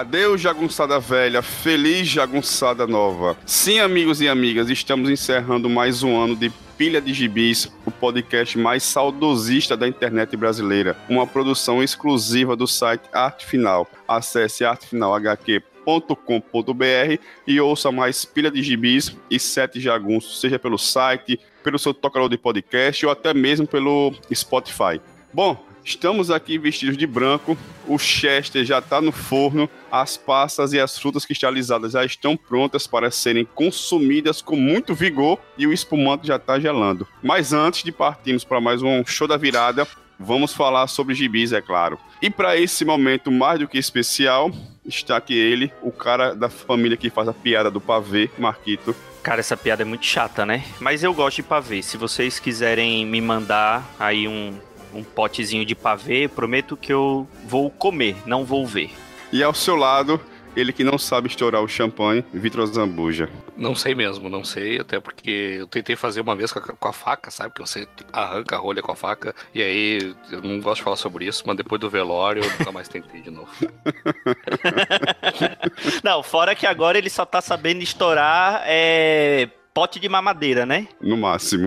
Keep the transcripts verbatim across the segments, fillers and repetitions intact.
Adeus, jagunçada velha, feliz jagunçada nova. Sim, amigos e amigas, estamos encerrando mais um ano de Pilha de Gibis, o podcast mais saudosista da internet brasileira. Uma produção exclusiva do site Arte Final. Acesse arte final h q ponto com ponto b r e ouça mais Pilha de Gibis e Sete Jagunços, seja pelo site, pelo seu tocador de podcast ou até mesmo pelo Spotify. Bom, estamos aqui vestidos de branco, o Chester já está no forno, as passas e as frutas cristalizadas já estão prontas para serem consumidas com muito vigor e o espumante já está gelando. Mas antes de partirmos para mais um show da virada, vamos falar sobre gibis, é claro. E para esse momento mais do que especial, está aqui ele, o cara da família que faz a piada do pavê, Marquito. Cara, essa piada é muito chata, né? Mas eu gosto de pavê. Se vocês quiserem me mandar aí um... um potezinho de pavê, prometo que eu vou comer, não vou ver. E ao seu lado, ele que não sabe estourar o champanhe, Vitor Zambuja. Não sei mesmo, não sei, até porque eu tentei fazer uma vez com a, com a faca, sabe? Que você arranca a rolha com a faca, e aí eu não gosto de falar sobre isso, mas depois do velório eu nunca mais tentei de novo. Não, fora que agora ele só tá sabendo estourar é... pote de mamadeira, né? No máximo.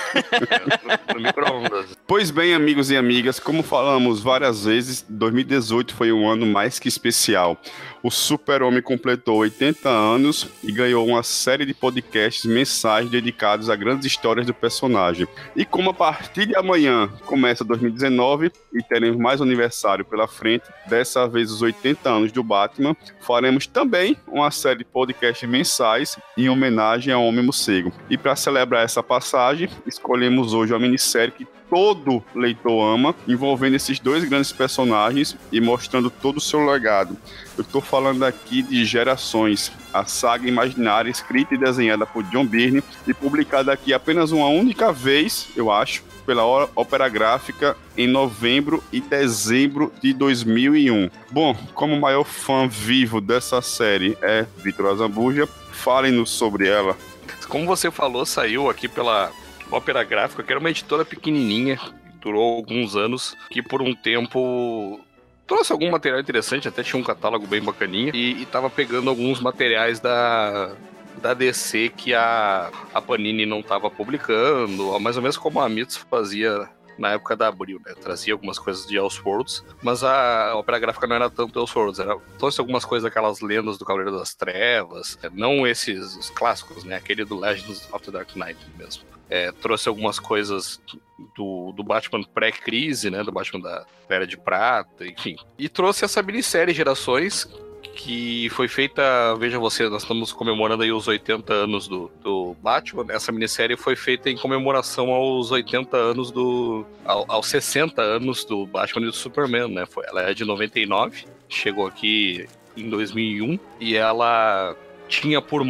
É, no, no micro-ondas. Pois bem, amigos e amigas, como falamos várias vezes, dois mil e dezoito foi um ano mais que especial. O Super-Homem completou oitenta anos e ganhou uma série de podcasts mensais dedicados a grandes histórias do personagem. E como a partir de amanhã começa dois mil e dezenove e teremos mais um aniversário pela frente, dessa vez os oitenta anos do Batman, faremos também uma série de podcasts mensais em homenagem ao Homem Morcego. E para celebrar essa passagem, escolhemos hoje uma minissérie que todo leitor ama, envolvendo esses dois grandes personagens e mostrando todo o seu legado. Eu estou falando aqui de Gerações, a saga imaginária escrita e desenhada por John Byrne e publicada aqui apenas uma única vez, eu acho, pela Ópera Gráfica em novembro e dezembro de dois mil e um. Bom, como o maior fã vivo dessa série é Vitor Zambuja, falem-nos sobre ela. Como você falou, saiu aqui pela Ópera Gráfica, que era uma editora pequenininha, que durou alguns anos, que por um tempo trouxe algum material interessante, até tinha um catálogo bem bacaninha, e, e tava pegando alguns materiais da, da D C que a, a Panini não tava publicando, mais ou menos como a Mitos fazia na época da Abril, né? Trazia algumas coisas de Elseworlds, mas a Ópera Gráfica não era tanto Elseworlds, era, trouxe algumas coisas daquelas lendas do Cavaleiro das Trevas, não esses os clássicos, né? Aquele do Legends of the Dark Knight mesmo. É, trouxe algumas coisas do, do Batman pré-crise, né? Do Batman da Era de Prata, enfim. E trouxe essa minissérie Gerações, que foi feita, veja você, nós estamos comemorando aí os oitenta anos do, do Batman. Essa minissérie foi feita em comemoração aos oitenta anos do... Ao, aos sessenta anos do Batman e do Superman, né? Foi, ela é de noventa e nove, chegou aqui em dois mil e um, e ela tinha por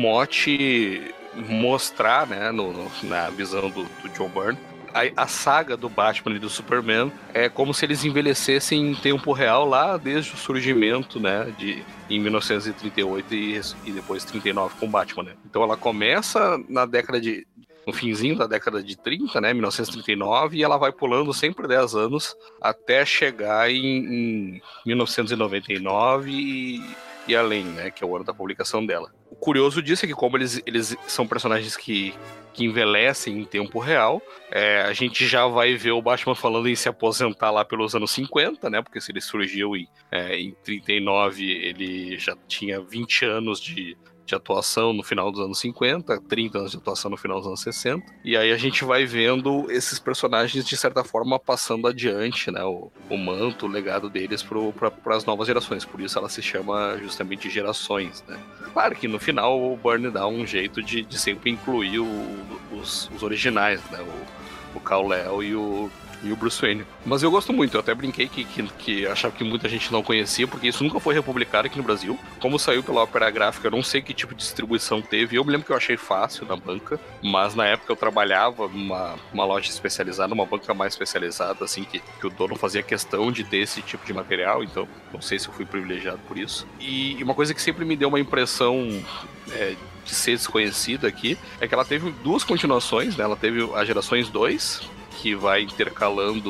mote mostrar, né, no, no, na visão do, do John Byrne, a, a saga do Batman e do Superman é como se eles envelhecessem em tempo real lá desde o surgimento, né, de, em mil novecentos e trinta e oito e, e depois trinta e nove com o Batman, né. Então ela começa na década de... no finzinho da década de trinta, né, mil novecentos e trinta e nove, e ela vai pulando sempre dez anos até chegar em, em mil novecentos e noventa e nove e, e além, né, que é o ano da publicação dela. O curioso disso é que como eles, eles são personagens que, que envelhecem em tempo real, é, a gente já vai ver o Batman falando em se aposentar lá pelos anos cinquenta, né, porque se ele surgiu em, é, em trinta e nove, ele já tinha vinte anos de... de atuação no final dos anos cinquenta, trinta anos de atuação no final dos anos sessenta, e aí a gente vai vendo esses personagens de certa forma passando adiante, né, o, o manto, o legado deles para as novas gerações, por isso ela se chama justamente Gerações, né. Claro que no final o Byrne dá um jeito de, de sempre incluir o, os, os originais, né, o, o Kal-El e o e o Bruce Wayne. Mas eu gosto muito, eu até brinquei que, que, que achava que muita gente não conhecia, porque isso nunca foi republicado aqui no Brasil. Como saiu pela Ópera Gráfica, eu não sei que tipo de distribuição teve. Eu me lembro que eu achei fácil na banca, mas na época eu trabalhava numa uma loja especializada, uma banca mais especializada, assim, que, que o dono fazia questão de ter esse tipo de material, então não sei se eu fui privilegiado por isso. E, e uma coisa que sempre me deu uma impressão é, de ser desconhecida aqui, é que ela teve duas continuações, né? Ela teve a Gerações dois, que vai intercalando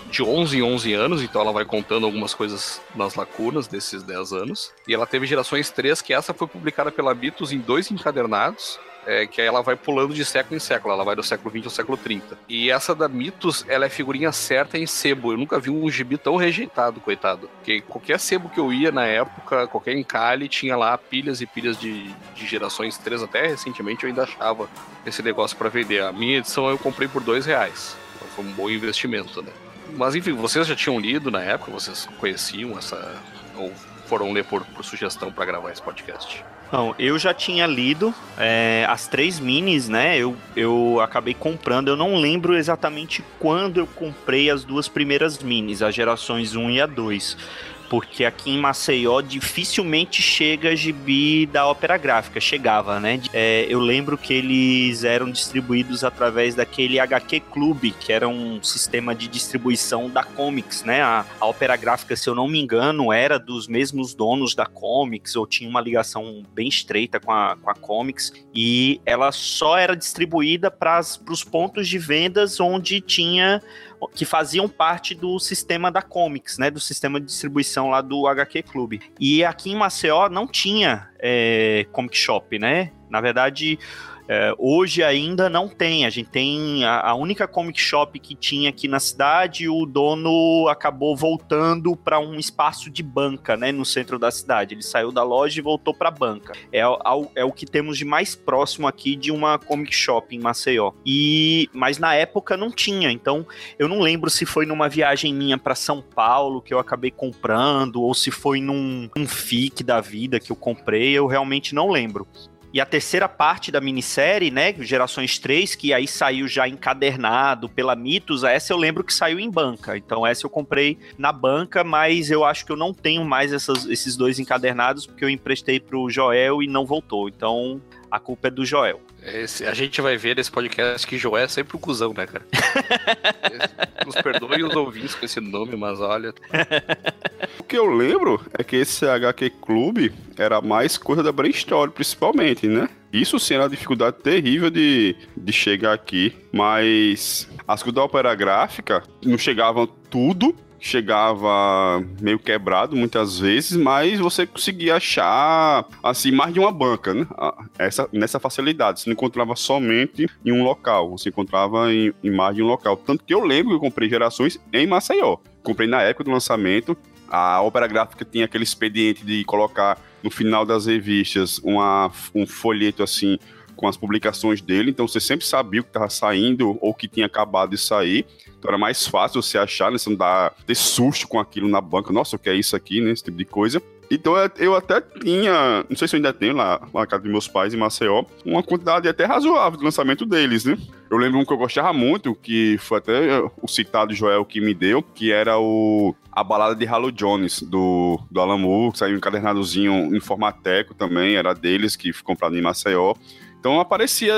de onze em onze anos, então ela vai contando algumas coisas nas lacunas desses dez anos. E ela teve Gerações três, que essa foi publicada pela Mitos em dois encadernados, é, que aí ela vai pulando de século em século, ela vai do século vinte ao século trinta. E essa da Mitos, ela é figurinha certa em sebo. Eu nunca vi um gibi tão rejeitado, coitado. Porque qualquer sebo que eu ia na época, qualquer encalhe, tinha lá pilhas e pilhas de, de Gerações três. Até recentemente eu ainda achava esse negócio pra vender. A minha edição eu comprei por dois reais. Então foi um bom investimento, né? Mas enfim, vocês já tinham lido na época? Vocês conheciam essa... ou foram ler por, por sugestão pra gravar esse podcast? Não, eu já tinha lido é, as três minis, né? Eu, eu acabei comprando. Eu não lembro exatamente quando eu comprei as duas primeiras minis, as Gerações um e a dois. Porque aqui em Maceió dificilmente chega gibi da Ópera Gráfica. Chegava, né? É, eu lembro que eles eram distribuídos através daquele H Q Club, que era um sistema de distribuição da Comics, né? A, a Ópera Gráfica, se eu não me engano, era dos mesmos donos da Comics, ou tinha uma ligação bem estreita com a, com a Comics, e ela só era distribuída para os pontos de vendas onde tinha... que faziam parte do sistema da Comics, né, do sistema de distribuição lá do H Q Club. E aqui em Maceió não tinha é, Comic Shop, né? Na verdade, é, hoje ainda não tem. A gente tem a, a única Comic Shop que tinha aqui na cidade, o dono acabou voltando para um espaço de banca, né, no centro da cidade. Ele saiu da loja e voltou para a banca. É, é, é o que temos de mais próximo aqui de uma Comic Shop em Maceió. E, mas na época não tinha, então eu não lembro se foi numa viagem minha para São Paulo que eu acabei comprando, ou se foi num um F I C da vida que eu comprei, eu realmente não lembro. E a terceira parte da minissérie, né, Gerações três, que aí saiu já encadernado pela Mitos, essa eu lembro que saiu em banca. Então essa eu comprei na banca, mas eu acho que eu não tenho mais essas, esses dois encadernados, porque eu emprestei pro Joel e não voltou. Então a culpa é do Joel. Esse, a gente vai ver nesse podcast que Joel é sempre o cuzão, né, cara? Esse, nos perdoem os ouvintes com esse nome, mas olha... O que eu lembro é que esse H Q Club era mais coisa da Brainstorm, principalmente, né? Isso sim era uma dificuldade terrível de, de chegar aqui, mas as coisas da Ópera Gráfica não chegavam tudo, chegava meio quebrado muitas vezes, mas você conseguia achar, assim, mais de uma banca, né? Essa, nessa facilidade. Você não encontrava somente em um local, você encontrava em, em mais de um local. Tanto que eu lembro que eu comprei Gerações em Maceió. Comprei na época do lançamento. A Ópera Gráfica tinha aquele expediente de colocar no final das revistas uma, um folheto assim com as publicações dele, então você sempre sabia o que estava saindo ou que tinha acabado de sair, então era mais fácil você achar, né? Você não dá, ter susto com aquilo na banca, nossa, o que é isso aqui, né? Esse tipo de coisa. Então eu até tinha, não sei se eu ainda tenho lá na casa dos meus pais em Maceió, uma quantidade até razoável de lançamento deles, né? Eu lembro um que eu gostava muito, que foi até o citado Joel que me deu, que era o A Balada de Halo Jones, do, do Alan Moore, que saiu um encadernadozinho em formateco também, era deles, que foi comprado em Maceió. Então aparecia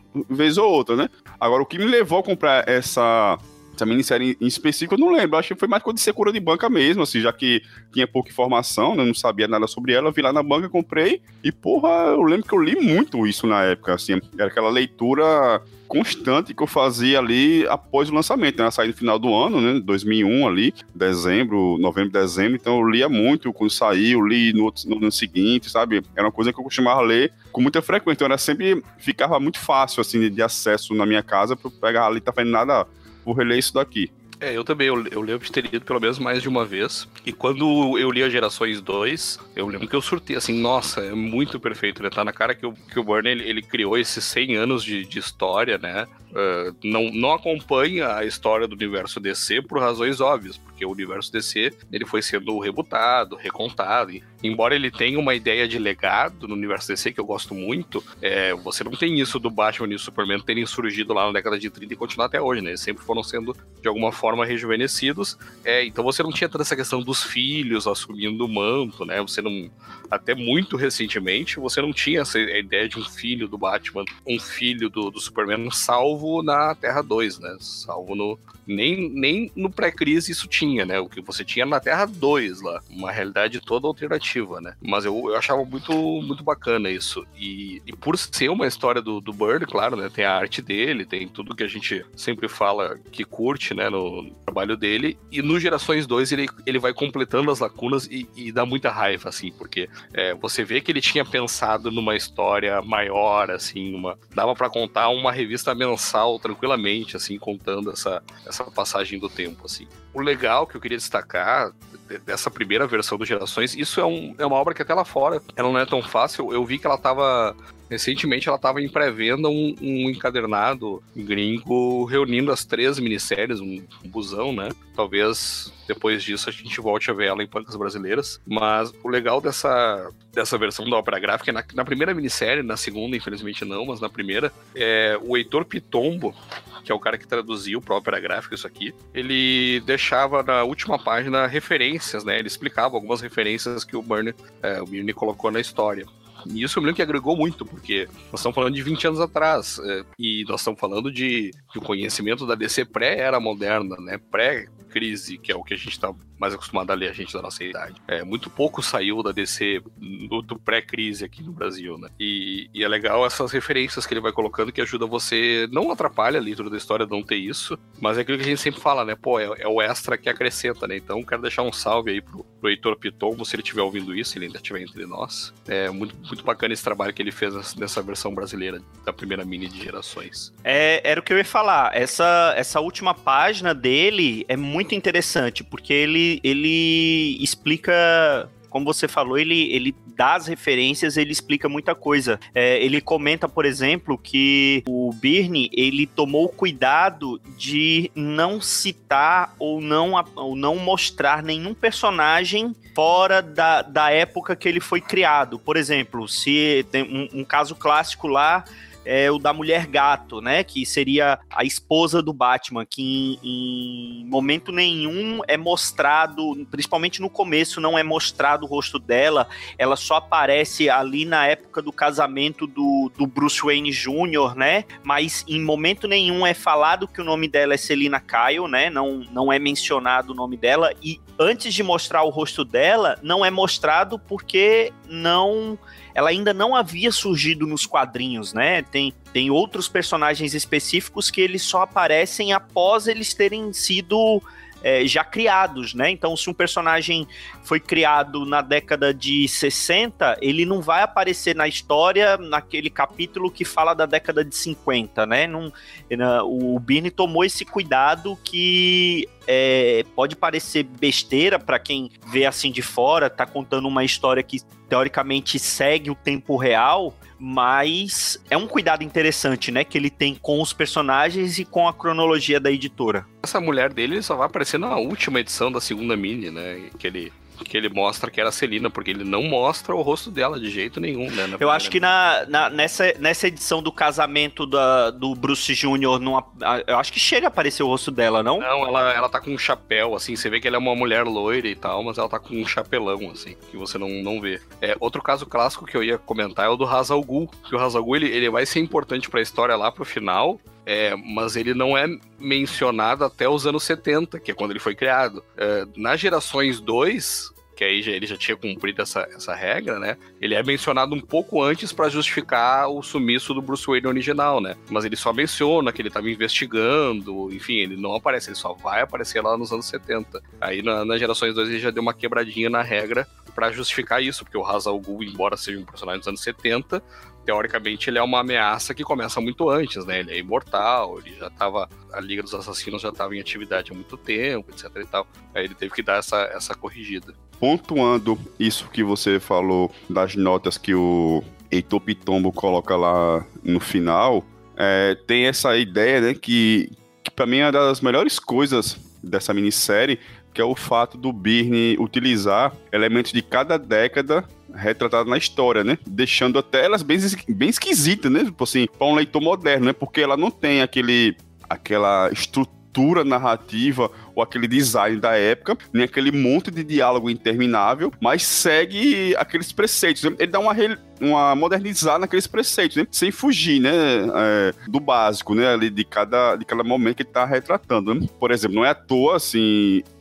vez ou outra, né? Agora, o que me levou a comprar essa... essa minissérie em específico, eu não lembro. Acho que foi mais coisa de secura de banca mesmo, assim, já que tinha pouca informação, né? Não sabia nada sobre ela. Eu vi lá na banca, comprei. E, porra, eu lembro que eu li muito isso na época, assim. Era aquela leitura constante que eu fazia ali após o lançamento, né? Ela saiu no final do ano, né? dois mil e um ali, dezembro, novembro, dezembro. Então eu lia muito quando saiu, li no, no ano seguinte, sabe? Era uma coisa que eu costumava ler com muita frequência. Então era sempre, ficava muito fácil, assim, de, de acesso na minha casa pra eu pegar ali, tá fazendo nada... vou reler isso daqui. É, eu também, eu, eu lembro de ter lido pelo menos mais de uma vez, e quando eu li a Gerações dois, eu lembro que eu surtei, assim, nossa, é muito perfeito, né, tá na cara que, eu, que o Byrne, ele, ele criou esses cem anos de, de história, né, uh, não, não acompanha a história do universo D C por razões óbvias, porque o universo D C, ele foi sendo rebutado, recontado, e, embora ele tenha uma ideia de legado no universo D C, que eu gosto muito, é, você não tem isso do Batman e do Superman terem surgido lá na década de trinta e continuar até hoje, né, eles sempre foram sendo, de alguma forma, forma rejuvenescidos, é, então você não tinha toda essa questão dos filhos assumindo o manto, né, você não, até muito recentemente, você não tinha essa ideia de um filho do Batman, um filho do, do Superman, salvo na Terra dois, né, salvo no, nem, nem no pré-crise isso tinha, né, o que você tinha na Terra dois lá, uma realidade toda alternativa, né, mas eu, eu achava muito, muito bacana isso, e, e por ser uma história do, do Byrne, claro, né, tem a arte dele, tem tudo que a gente sempre fala que curte, né, no no trabalho dele, e no Gerações dois ele, ele vai completando as lacunas e, e dá muita raiva, assim, porque é, você vê que ele tinha pensado numa história maior, assim, uma, dava pra contar uma revista mensal tranquilamente, assim, contando essa, essa passagem do tempo, assim. O legal que eu queria destacar dessa primeira versão do Gerações, isso é, um, é uma obra que até lá fora, ela não é tão fácil, eu vi que ela tava... Recentemente ela estava em pré-venda um, um encadernado gringo reunindo as três minisséries, um, um busão, né? Talvez depois disso a gente volte a ver ela em bancas brasileiras. Mas o legal dessa, dessa versão da ópera gráfica é na, na primeira minissérie, na segunda infelizmente não, mas na primeira, é, o Heitor Pitombo, que é o cara que traduziu para a ópera gráfica isso aqui, ele deixava na última página referências, né? Ele explicava algumas referências que o Byrne, é, o Byrne colocou na história. E isso eu me lembro que agregou muito, porque nós estamos falando de vinte anos atrás, é, e nós estamos falando de, de um conhecimento da D C pré-era moderna, né? Pré-crise, que é o que a gente está mais acostumado a ler, a gente da nossa idade. É, muito pouco saiu da D C do, do pré-crise aqui no Brasil, né? E, e é legal essas referências que ele vai colocando que ajuda você, não atrapalha a leitura da história não ter isso, mas é aquilo que a gente sempre fala, né? Pô, é, é o extra que acrescenta, né? Então quero deixar um salve aí pro, pro Heitor Pitombo, se ele estiver ouvindo isso, se ele ainda estiver entre nós. É muito, muito bacana esse trabalho que ele fez nessa versão brasileira da primeira mini de Gerações. É, era o que eu ia falar. Essa, essa última página dele é muito interessante, porque ele ele explica, como você falou, ele, ele dá as referências, ele explica muita coisa. É, ele comenta, por exemplo, que o Byrne, ele tomou cuidado de não citar ou não, ou não mostrar nenhum personagem fora da, da época que ele foi criado. Por exemplo, se tem um, um caso clássico lá, é o da Mulher Gato, né, que seria a esposa do Batman, que em, em momento nenhum é mostrado, principalmente no começo, não é mostrado o rosto dela, ela só aparece ali na época do casamento do, do Bruce Wayne Júnior, né, mas em momento nenhum é falado que o nome dela é Selina Kyle, né, não, não é mencionado o nome dela, e antes de mostrar o rosto dela, não é mostrado porque não... ela ainda não havia surgido nos quadrinhos, né? Tem, tem outros personagens específicos que eles só aparecem após eles terem sido é, já criados, né? Então, se um personagem foi criado na década de sessenta, ele não vai aparecer na história naquele capítulo que fala da década de cinquenta, né? Não, o Byrne tomou esse cuidado que... É, pode parecer besteira para quem vê assim de fora, tá contando uma história que teoricamente segue o tempo real, mas é um cuidado interessante, né, que ele tem com os personagens e com a cronologia da editora. Essa mulher dele só vai aparecer na última edição da segunda mini, né, que ele... que ele mostra que era a Selina, porque ele não mostra o rosto dela de jeito nenhum, né? Eu acho que na, na, nessa, nessa edição do casamento da, do Bruce Júnior, eu acho que chega a aparecer o rosto dela, não? Não, ela, ela tá com um chapéu, assim, você vê que ela é uma mulher loira e tal, mas ela tá com um chapelão, assim, que você não, não vê. É, outro caso clássico que eu ia comentar é o do Ra's al Ghul, que o Ra's al Ghul, ele, ele vai ser importante pra história lá pro final, É, mas ele não é mencionado até os anos setenta, que é quando ele foi criado. É, na Gerações dois, que aí já, ele já tinha cumprido essa, essa regra, né? Ele é mencionado um pouco antes para justificar o sumiço do Bruce Wayne original, né? Mas ele só menciona que ele estava investigando, enfim, ele não aparece, ele só vai aparecer lá nos anos setenta. Aí na, na Gerações dois ele já deu uma quebradinha na regra para justificar isso, porque o Ra's al Ghul, embora seja um personagem dos anos setenta, teoricamente ele é uma ameaça que começa muito antes, né? Ele é imortal, ele já tava... A Liga dos Assassinos já estava em atividade há muito tempo, etc e tal. Aí ele teve que dar essa, essa corrigida. Pontuando isso que você falou das notas que o Heitor Pitombo coloca lá no final, é, tem essa ideia, né, que, que para mim é uma das melhores coisas dessa minissérie, que é o fato do Byrne utilizar elementos de cada década retratado na história, né? Deixando até elas bem, bem esquisitas, né? Tipo assim, para um leitor moderno, né? Porque ela não tem aquele, aquela estrutura narrativa ou aquele design da época, nem aquele monte de diálogo interminável, mas segue aqueles preceitos, né? Ele dá uma, uma modernizada naqueles preceitos, né? Sem fugir, né? É, do básico, né? Ali de cada, de cada momento que ele tá retratando, né? Por exemplo, não é à toa, assim...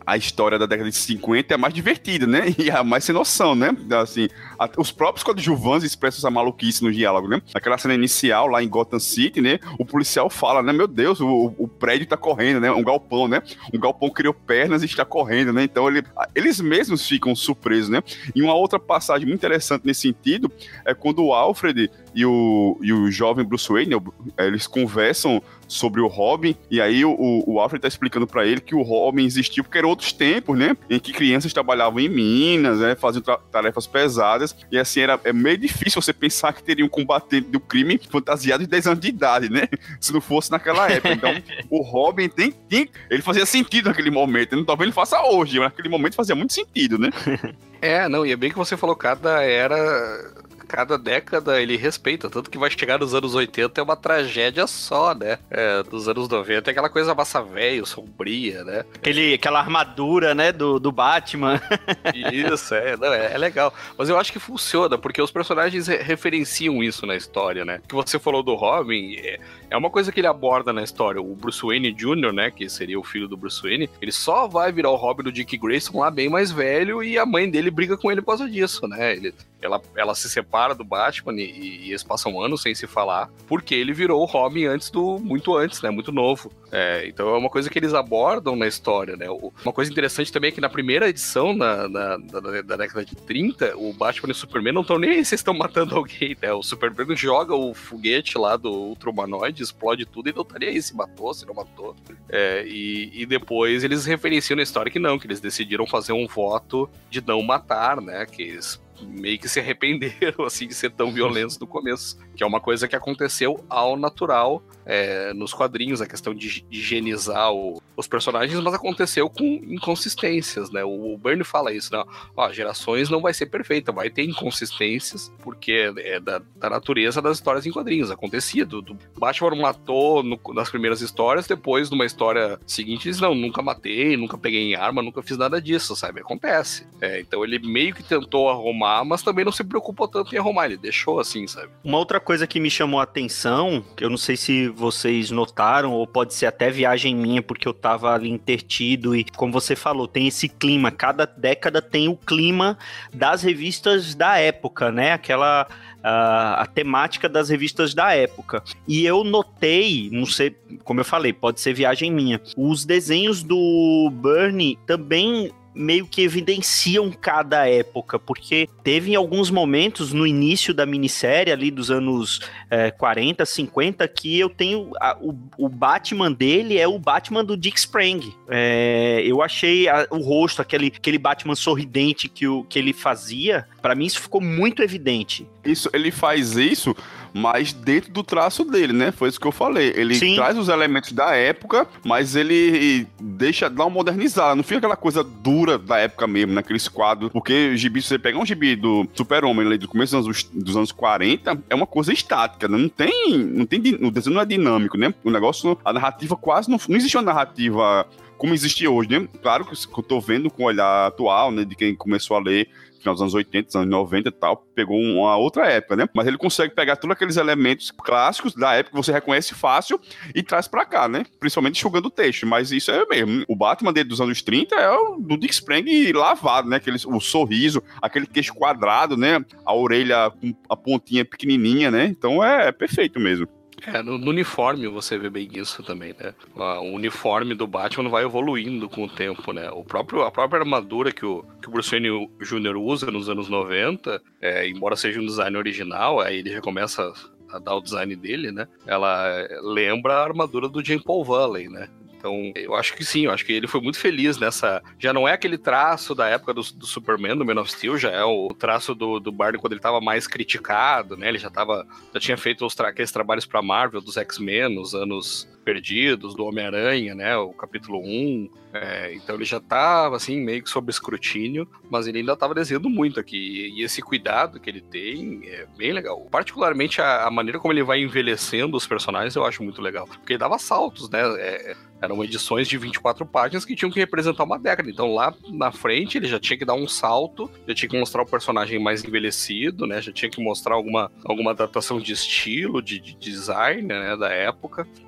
a história da década de cinquenta é a mais divertida, né? E a mais sem noção, né? Assim, a, os próprios coadjuvantes expressam essa maluquice no diálogo, né? Aquela cena inicial lá em Gotham City, né? O policial fala, né? Meu Deus, o, o prédio tá correndo, né? Um galpão, né? Um galpão criou pernas e está correndo, né? Então ele, eles mesmos ficam surpresos, né? E uma outra passagem muito interessante nesse sentido é quando o Alfred e o, e o jovem Bruce Wayne, eles conversam sobre o Robin, e aí o, o Alfred tá explicando pra ele que o Robin existiu porque eram outros tempos, né? Em que crianças trabalhavam em minas, né? Faziam tarefas pesadas, e assim, era é meio difícil você pensar que teria um combatente do crime fantasiado de dez anos de idade, né? Se não fosse naquela época. Então, o Robin tem, tem... Ele fazia sentido naquele momento, né? Talvez ele faça hoje, mas naquele momento fazia muito sentido, né? É, não, e é bem que você falou, cada era... Cada década ele respeita, tanto que vai chegar nos anos oitenta é uma tragédia só, né? É, dos anos noventa é aquela coisa massa velho, sombria, né? Aquele, aquela armadura, né, do, do Batman. Isso, é, não, é, é legal. Mas eu acho que funciona, porque os personagens re- referenciam isso na história, né? O que você falou do Robin é, é uma coisa que ele aborda na história. O Bruce Wayne Júnior, né, que seria o filho do Bruce Wayne, ele só vai virar o Robin do Dick Grayson lá bem mais velho, e a mãe dele briga com ele por causa disso, né? Ele, ela, ela se separa do Batman e, e eles passam anos sem se falar, porque ele virou o Robin antes do, muito antes, né, muito novo. É, então é uma coisa que eles abordam na história, né. Uma coisa interessante também é que na primeira edição, na, na, na, da década de trinta, o Batman e o Superman não estão nem aí se estão matando alguém, né. O Superman joga o foguete lá do Ultramanoide, explode tudo e não estaria aí se matou, se não matou. É, e, e depois eles referenciam na história que não, que eles decidiram fazer um voto de não matar, né, que eles meio que se arrependeram, assim, de ser tão violentos no começo, que é uma coisa que aconteceu ao natural é, nos quadrinhos, a questão de higienizar o, os personagens, mas aconteceu com inconsistências, né? O, o Byrne fala isso, né? Ó, gerações não vai ser perfeita, vai ter inconsistências, porque é da, da natureza das histórias em quadrinhos, acontecia, do, do Batman matou no, nas primeiras histórias, depois numa história seguinte diz, não, nunca matei, nunca peguei em arma, nunca fiz nada disso, sabe? Acontece. É, então ele meio que tentou arrumar, mas também não se preocupou tanto em arrumar, ele deixou assim, sabe? Uma outra coisa que me chamou a atenção, que eu não sei se vocês notaram, ou pode ser até viagem minha, porque eu tava ali intertido, e como você falou, tem esse clima, cada década tem o clima das revistas da época, né? Aquela... A, a temática das revistas da época. E eu notei, não sei, como eu falei, pode ser viagem minha, os desenhos do Byrne também meio que evidenciam cada época, porque teve em alguns momentos no início da minissérie ali dos anos é, quarenta, cinquenta, que eu tenho a, o, o Batman dele é o Batman do Dick Sprang. É, eu achei a, o rosto, aquele, aquele Batman sorridente que, o, que ele fazia, pra mim isso ficou muito evidente. Isso, ele faz isso, mas dentro do traço dele, né? Foi isso que eu falei. Ele Sim. traz os elementos da época, mas ele deixa, dá uma modernizada. Não fica aquela coisa dura da época mesmo, naqueles quadros. Porque o gibi, se você pegar um gibi do Super-Homem do começo dos anos, dos anos quarenta, é uma coisa estática, né? Não tem, não tem... O desenho não é dinâmico, né? O negócio, a narrativa quase não... Não existe uma narrativa como existe hoje, né? Claro que eu tô vendo com o olhar atual, né? De quem começou a ler final dos anos oitenta, anos noventa e tal, pegou uma outra época, né? Mas ele consegue pegar todos aqueles elementos clássicos da época que você reconhece fácil e traz pra cá, né? Principalmente enxugando o texto, mas isso é mesmo. O Batman dele dos anos trinta é o do Dick Sprang lavado, né? Aquele, o sorriso, aquele queixo quadrado, né? A orelha com a pontinha pequenininha, né? Então é, é perfeito mesmo. É, no, no uniforme você vê bem isso também, né? O uniforme do Batman vai evoluindo com o tempo, né? O próprio, a própria armadura que o, que o Bruce Wayne Júnior usa nos anos noventa, é, embora seja um design original, aí ele já começa a dar o design dele, né? Ela lembra a armadura do Jean Paul Valley, né? Então, eu acho que sim, eu acho que ele foi muito feliz nessa... Já não é aquele traço da época do, do Superman, do Man of Steel, já é o traço do, do Byrne quando ele estava mais criticado, né? Ele já tava, já tinha feito os tra- aqueles trabalhos pra Marvel, dos X-Men, nos anos perdidos, do Homem-Aranha, né? O capítulo um. É, então ele já estava, assim, meio que sob escrutínio, mas ele ainda estava desenhando muito aqui. E esse cuidado que ele tem é bem legal. Particularmente a, a maneira como ele vai envelhecendo os personagens eu acho muito legal. Porque ele dava saltos, né? É, eram edições de vinte e quatro páginas que tinham que representar uma década. Então lá na frente ele já tinha que dar um salto, já tinha que mostrar o personagem mais envelhecido, né? Já tinha que mostrar alguma, alguma adaptação de estilo, de, de design, né? Da época. E eu acho que ele foi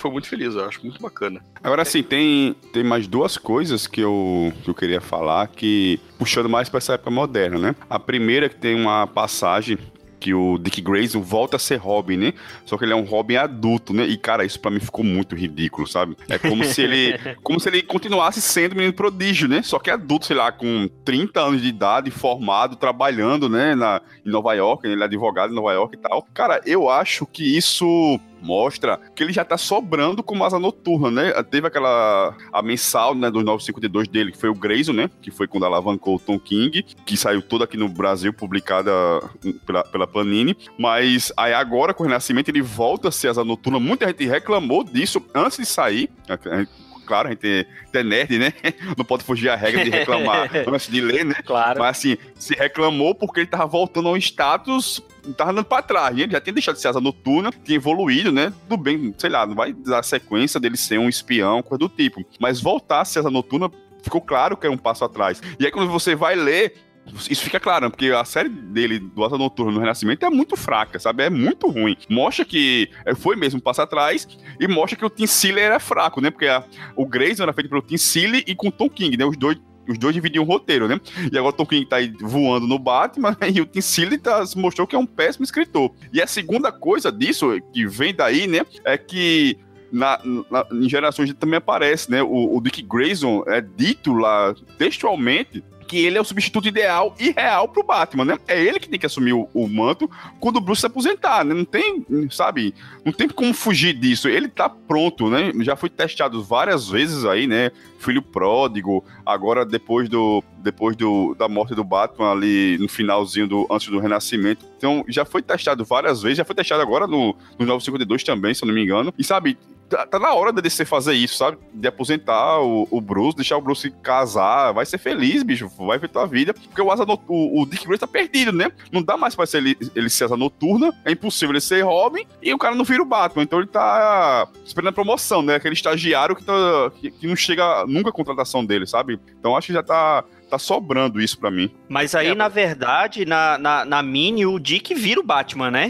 foi muito feliz, eu acho muito bacana. Agora, assim, tem, tem mais duas coisas que eu, que eu queria falar, que puxando mais para essa época moderna, né? A primeira é que tem uma passagem que o Dick Grayson volta a ser Robin, né? Só que ele é um Robin adulto, né? E, cara, isso pra mim ficou muito ridículo, sabe? É como se ele como se ele continuasse sendo menino prodígio, né? Só que adulto, sei lá, com trinta anos de idade, formado, trabalhando, né? Na, em Nova York, ele é advogado em Nova York e tal. Cara, eu acho que isso mostra que ele já tá sobrando como Asa Noturna, né? Teve aquela a mensal, né, dos novecentos e cinquenta e dois dele, que foi o Grayson, né? Que foi quando alavancou o Tom King, que saiu toda aqui no Brasil, publicada pela, pela Panini. Mas aí agora, com o Renascimento, ele volta a ser Asa Noturna. Muita gente reclamou disso antes de sair. Claro, a gente é nerd, né? Não pode fugir a regra de reclamar antes de ler, né? Claro. Mas assim, se reclamou porque ele tava voltando ao status, tava andando pra trás, né? Ele já tinha deixado de ser Asa Noturna, tinha evoluído, né? Tudo bem, sei lá, não vai dar sequência dele ser um espião, coisa do tipo. Mas voltar a ser Asa Noturna, ficou claro que é um passo atrás. E aí quando você vai ler, isso fica claro, né? Porque a série dele, do Asa Noturna no Renascimento, é muito fraca, sabe? É muito ruim. Mostra que foi mesmo um passo atrás e mostra que o Tim Seeley era fraco, né? Porque a, o Grayson era feito pelo Tim Seeley e com o Tom King, né? Os dois, os dois dividiam o roteiro, né? E agora o Tom King tá aí voando no Batman, né? E o Tim Seeley tá, mostrou que é um péssimo escritor. E a segunda coisa disso, que vem daí, né? É que Na, na, em Gerações também aparece, né? O, o Dick Grayson é dito lá textualmente que ele é o substituto ideal e real pro Batman, né? É ele que tem que assumir o, o manto quando o Bruce se aposentar, né? Não tem, sabe? Não tem como fugir disso. Ele tá pronto, né? Já foi testado várias vezes aí, né? Filho pródigo, agora depois do depois do, da morte do Batman ali no finalzinho do antes do Renascimento. Então, já foi testado várias vezes, já foi testado agora no, no novecentos e cinquenta e dois também, se eu não me engano. E sabe, Tá, tá na hora da D C fazer isso, sabe? De aposentar o, o Bruce, deixar o Bruce casar, vai ser feliz, bicho, vai ver tua vida. Porque o, asa no, o, o Dick Grayson tá perdido, né? Não dá mais pra ser ele, ele ser Asa Noturna, é impossível ele ser Robin, e o cara não vira o Batman, então ele tá esperando a promoção, né? Aquele estagiário que, tá, que, que não chega nunca a contratação dele, sabe? Então acho que já tá... Tá sobrando isso pra mim. Mas aí, é, na verdade, na, na, na mini, o Dick vira o Batman, né?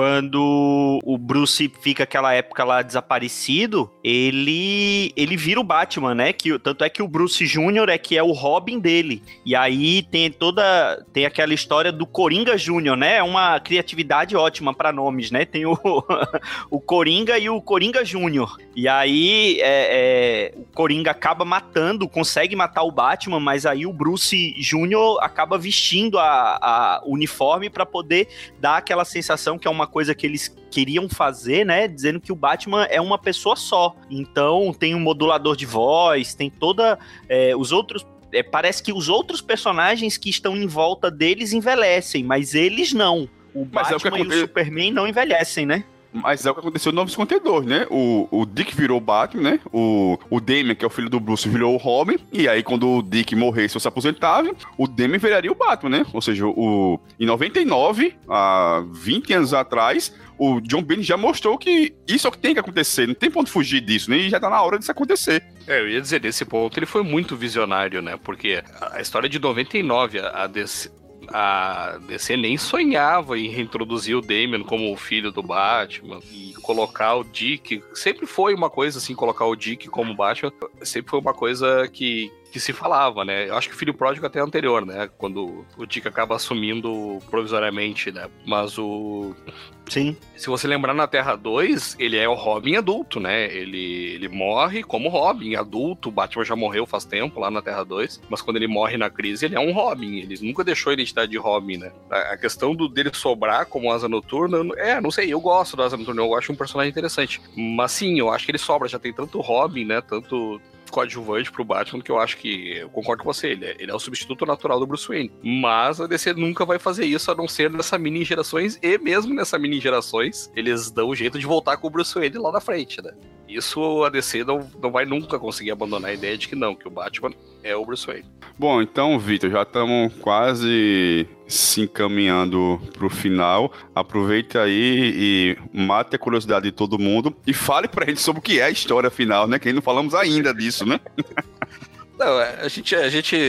Quando o Bruce fica aquela época lá desaparecido, ele ele vira o Batman, né? Que, tanto é que o Bruce Júnior é que é o Robin dele. E aí tem toda... Tem aquela história do Coringa Júnior, né? É uma criatividade ótima pra nomes, né? Tem o, o Coringa e o Coringa Júnior. E aí é, é, o Coringa acaba matando, consegue matar o Batman, mas aí o Bruce Júnior acaba vestindo a, a uniforme pra poder dar aquela sensação que é uma uma coisa que eles queriam fazer, né, dizendo que o Batman é uma pessoa só. Então tem um modulador de voz, tem toda... É, os outros... É, parece que os outros personagens que estão em volta deles envelhecem, mas eles não. O mas Batman é o que aconte... e o Superman não envelhecem, né? Mas é o que aconteceu no novecentos e cinquenta e dois, né? O, o Dick virou o Batman, né? O, o Damian, que é o filho do Bruce, virou o Robin. E aí, quando o Dick morresse ou se aposentava, o Damian viraria o Batman, né? Ou seja, o, em noventa e nove, há vinte anos atrás, o John Byrne já mostrou que isso é o que tem que acontecer. Não tem ponto fugir disso, né? E já tá na hora disso acontecer. É, eu ia dizer, nesse ponto ele foi muito visionário, né? Porque a história de noventa e nove, a D C... A D C nem sonhava em reintroduzir o Damian como o filho do Batman e colocar o Dick. Sempre foi uma coisa assim, colocar o Dick como Batman. Sempre foi uma coisa que, que se falava, né? Eu acho que o Filho Pródigo até é anterior, né? Quando o Dick acaba assumindo provisoriamente, né? Mas o... Sim. Se você lembrar, na Terra dois, ele é o Robin adulto, né? Ele, ele morre como Robin adulto. O Batman já morreu faz tempo lá na Terra dois. Mas quando ele morre na crise, ele é um Robin. Ele nunca deixou a identidade de Robin, né? A, a questão do, dele sobrar como Asa Noturna... É, não sei, eu gosto do Asa Noturna. Eu acho um personagem interessante. Mas sim, eu acho que ele sobra. Já tem tanto Robin, né? Tanto... coadjuvante pro Batman, que eu acho que eu concordo com você, ele é, ele é o substituto natural do Bruce Wayne, mas a D C nunca vai fazer isso, a não ser nessa mini gerações, e mesmo nessa mini gerações, eles dão o jeito de voltar com o Bruce Wayne lá na frente, né? Isso a D C não, não vai nunca conseguir abandonar a ideia de que não, que o Batman é o Bruce Wayne. Bom, então, Vitor, já estamos quase se encaminhando pro final. Aproveita aí e mate a curiosidade de todo mundo e fale pra gente sobre o que é a história final, né? Que não falamos ainda disso, né? Não, a gente, a gente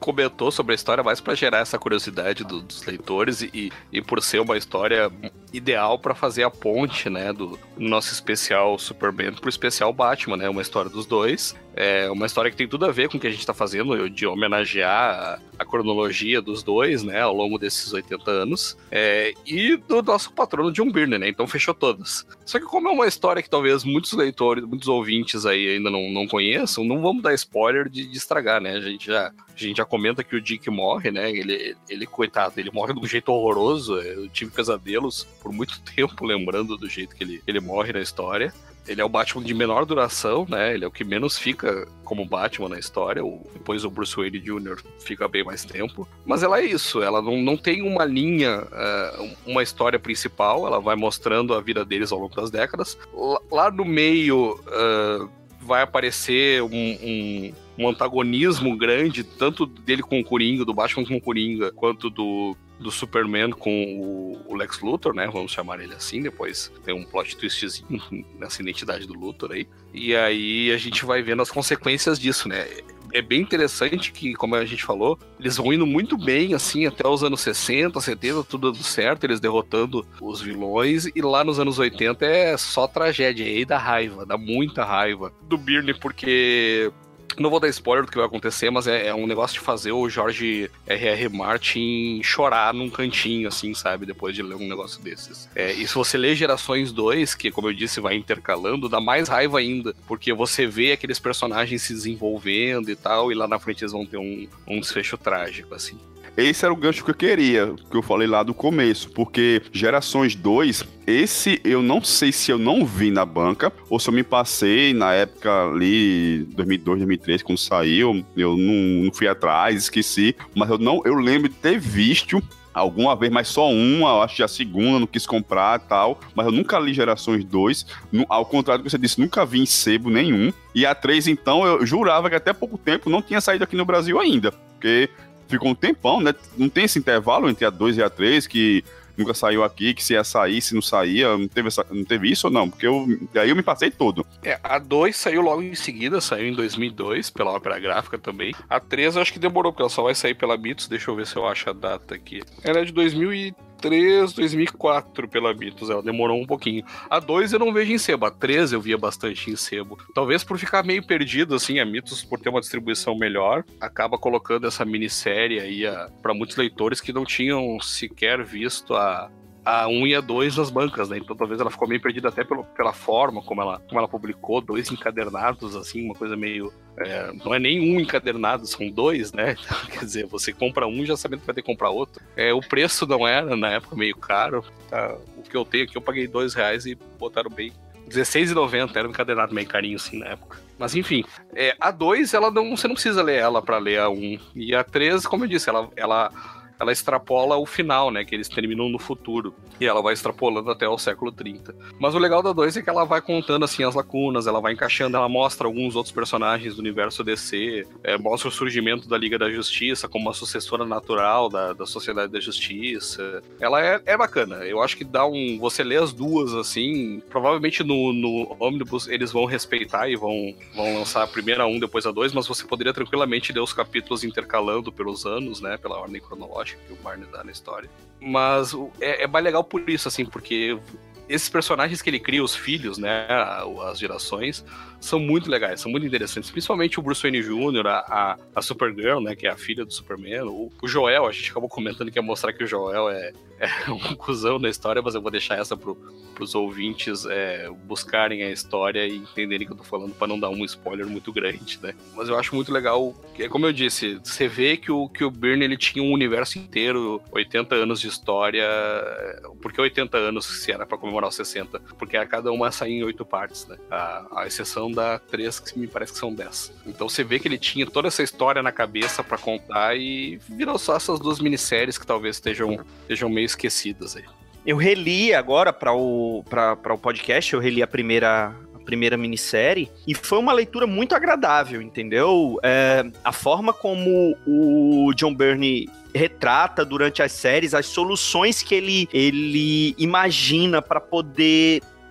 comentou sobre a história mais pra gerar essa curiosidade do, dos leitores e, e por ser uma história ideal pra fazer a ponte, né, do nosso especial Superman pro especial Batman, né, uma história dos dois. É uma história que tem tudo a ver com o que a gente tá fazendo, de homenagear a, a cronologia dos dois, né, ao longo desses oitenta anos, é, e do nosso patrono John Byrne, né, então fechou todas. Só que como é uma história que talvez muitos leitores, muitos ouvintes aí ainda não, não conheçam, não vamos dar spoiler de, de estragar, né, a gente já, a gente já comenta que o Dick morre, né, ele, ele coitado, ele morre de um jeito horroroso, eu tive pesadelos por muito tempo lembrando do jeito que ele, ele morre na história. Ele é o Batman de menor duração, né? Ele é o que menos fica como Batman na história. O, depois o Bruce Wayne Júnior fica bem mais tempo. Mas ela é isso, ela não, não tem uma linha, uh, uma história principal. Ela vai mostrando a vida deles ao longo das décadas. Lá, lá no meio uh, vai aparecer um, um, um antagonismo grande, tanto dele com o Coringa, do Batman com o Coringa, quanto do... do Superman com o, o Lex Luthor, né, vamos chamar ele assim, depois tem um plot twistzinho nessa identidade do Luthor aí, e aí a gente vai vendo as consequências disso, né. É bem interessante que, como a gente falou, eles vão indo muito bem, assim, até os anos sessenta, setenta, tudo dando certo, eles derrotando os vilões, e lá nos anos oitenta é só tragédia, e aí dá raiva, dá muita raiva do Byrne, porque... Não vou dar spoiler do que vai acontecer, mas é, é um negócio de fazer o George R R. Martin chorar num cantinho, assim, sabe? Depois de ler um negócio desses. É, e se você ler Gerações dois, que, como eu disse, vai intercalando, dá mais raiva ainda. Porque você vê aqueles personagens se desenvolvendo e tal, e lá na frente eles vão ter um, um desfecho trágico, assim. Esse era o gancho que eu queria, que eu falei lá do começo, porque Gerações dois, esse eu não sei se eu não vi na banca, ou se eu me passei na época ali, dois mil e dois, dois mil e três, quando saiu, eu não, não fui atrás, esqueci, mas eu, não, eu lembro de ter visto alguma vez, mas só uma, eu acho que a segunda não quis comprar e tal, mas eu nunca li Gerações dois, no, ao contrário do que você disse, nunca vi em sebo nenhum, e a três, então, eu jurava que até pouco tempo não tinha saído aqui no Brasil ainda, porque... ficou um tempão, né? Não tem esse intervalo entre a dois e a três, que nunca saiu aqui, que se ia sair, se não saía, não teve, essa, não teve isso ou não? Porque eu, aí eu me passei todo. É, a dois saiu logo em seguida, saiu em dois mil e dois, pela Ópera Gráfica também. A três eu acho que demorou, porque ela só vai sair pela Mitos, deixa eu ver se eu acho a data aqui. Ela é de dois mil e três, dois mil e quatro pela Mitos, ela demorou um pouquinho. A dois eu não vejo em sebo, a três eu via bastante em sebo. Talvez por ficar meio perdido, assim, a Mitos, por ter uma distribuição melhor, acaba colocando essa minissérie aí a, pra muitos leitores que não tinham sequer visto a... a um e a dois nas bancas, né? Então talvez ela ficou meio perdida até pelo, pela forma como ela, como ela publicou, dois encadernados, assim, uma coisa meio... É, não é nem um encadernado, são dois, né? Então, quer dizer, você compra um já sabendo que vai ter que comprar outro. É, o preço não era, na época, meio caro. Tá? O que eu tenho aqui, eu paguei dois reais e botaram bem... dezesseis reais e noventa centavos, era um encadernado meio carinho, assim, na época. Mas enfim, é, a dois, ela não, você não precisa ler ela pra ler a um. E a três, como eu disse, ela... ela ela extrapola o final, né, que eles terminam no futuro, e ela vai extrapolando até o século trinta. Mas o legal da dois é que ela vai contando, assim, as lacunas, ela vai encaixando, ela mostra alguns outros personagens do universo D C, é, mostra o surgimento da Liga da Justiça como uma sucessora natural da, da Sociedade da Justiça. Ela é, é bacana, eu acho que dá um... você lê as duas, assim, provavelmente no, no Omnibus eles vão respeitar e vão, vão lançar a primeira a um, depois a dois, mas você poderia tranquilamente ler os capítulos intercalando pelos anos, né, pela ordem cronológica que o Byrne dá na história. Mas é, é mais legal por isso, assim, porque esses personagens que ele cria, os filhos, né, as gerações, são muito legais, são muito interessantes, principalmente o Bruce Wayne Júnior, a, a, a Supergirl, né, que é a filha do Superman, o, o Joel, a gente acabou comentando que ia mostrar que o Joel é, é um cuzão na história, mas eu vou deixar essa pro, pros ouvintes é, buscarem a história e entenderem o que eu tô falando, pra não dar um spoiler muito grande, né. Mas eu acho muito legal, que, como eu disse, você vê que o, que o Byrne, ele tinha um universo inteiro, oitenta anos de história, porque oitenta anos, se era pra comemorar os sessenta, porque a cada uma saía em oito partes, né, a, a exceção da três, que me parece que são dez. Então você vê que ele tinha toda essa história na cabeça pra contar e virou só essas duas minisséries que talvez estejam, estejam meio esquecidas aí. Eu reli agora para o, pra, pra o podcast, eu reli a primeira... primeira minissérie, e foi uma leitura muito agradável, entendeu? É, a forma como o John Byrne retrata durante as séries, as soluções que ele, ele imagina para poder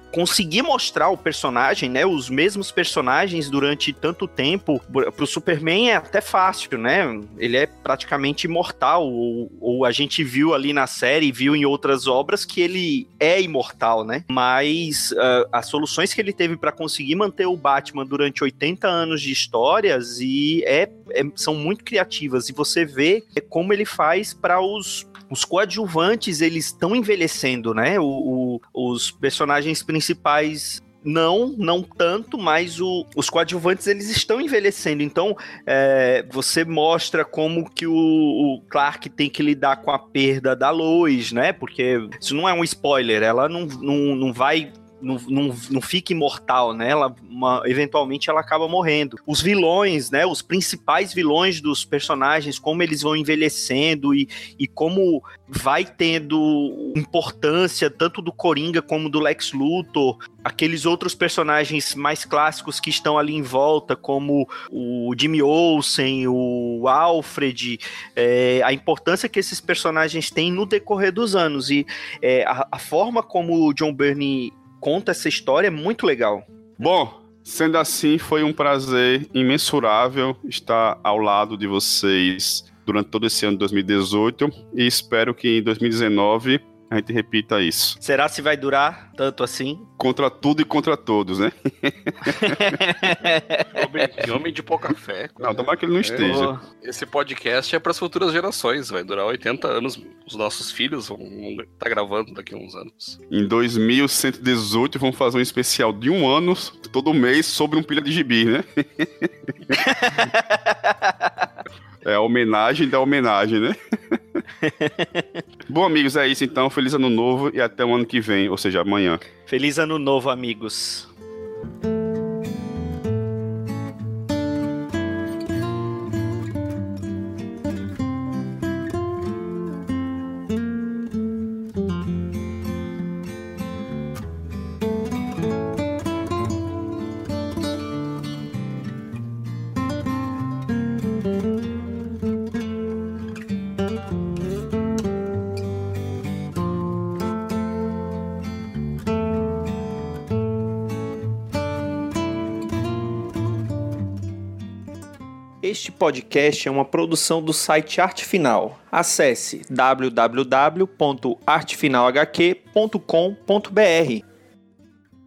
conseguir mostrar o personagem, né, os mesmos personagens durante tanto tempo, pro Superman é até fácil, né, ele é praticamente imortal, ou, ou a gente viu ali na série, viu em outras obras que ele é imortal, né, mas uh, as soluções que ele teve para conseguir manter o Batman durante oitenta anos de histórias e é, é, são muito criativas, e você vê como ele faz para os Os coadjuvantes, eles estão envelhecendo, né? O, o, os personagens principais não, não tanto, mas o, os coadjuvantes, eles estão envelhecendo. Então, é, você mostra como que o, o Clark tem que lidar com a perda da Lois, né? Porque isso não é um spoiler, ela não, não, não vai... Não, não, não fica imortal, né? Ela, uma, eventualmente ela acaba morrendo. Os vilões, né? Os principais vilões dos personagens, como eles vão envelhecendo e, e como vai tendo importância tanto do Coringa como do Lex Luthor. Aqueles outros personagens mais clássicos que estão ali em volta, como o Jimmy Olsen, o Alfred, é, a importância que esses personagens têm no decorrer dos anos. E é, a, a forma como o John Byrne conta essa história é muito legal. Bom, sendo assim, foi um prazer imensurável estar ao lado de vocês durante todo esse ano de dois mil e dezoito e espero que em dois mil e dezenove a gente repita isso. Será se vai durar tanto assim? Contra tudo e contra todos, né? homem, homem de pouca fé. Não, tomara que ele não esteja. Esse podcast é para as futuras gerações, vai durar oitenta anos. Os nossos filhos vão estar tá gravando daqui a uns anos. Em dois mil cento e dezoito vamos fazer um especial de um ano, todo mês, sobre um pilha de gibi, né? É a homenagem da homenagem, né? Bom, amigos, é isso então. Feliz ano novo e até o ano que vem, ou seja, amanhã. Feliz ano novo, amigos. Este podcast é uma produção do site Arte Final. Acesse w w w ponto arte final h q ponto com ponto b r.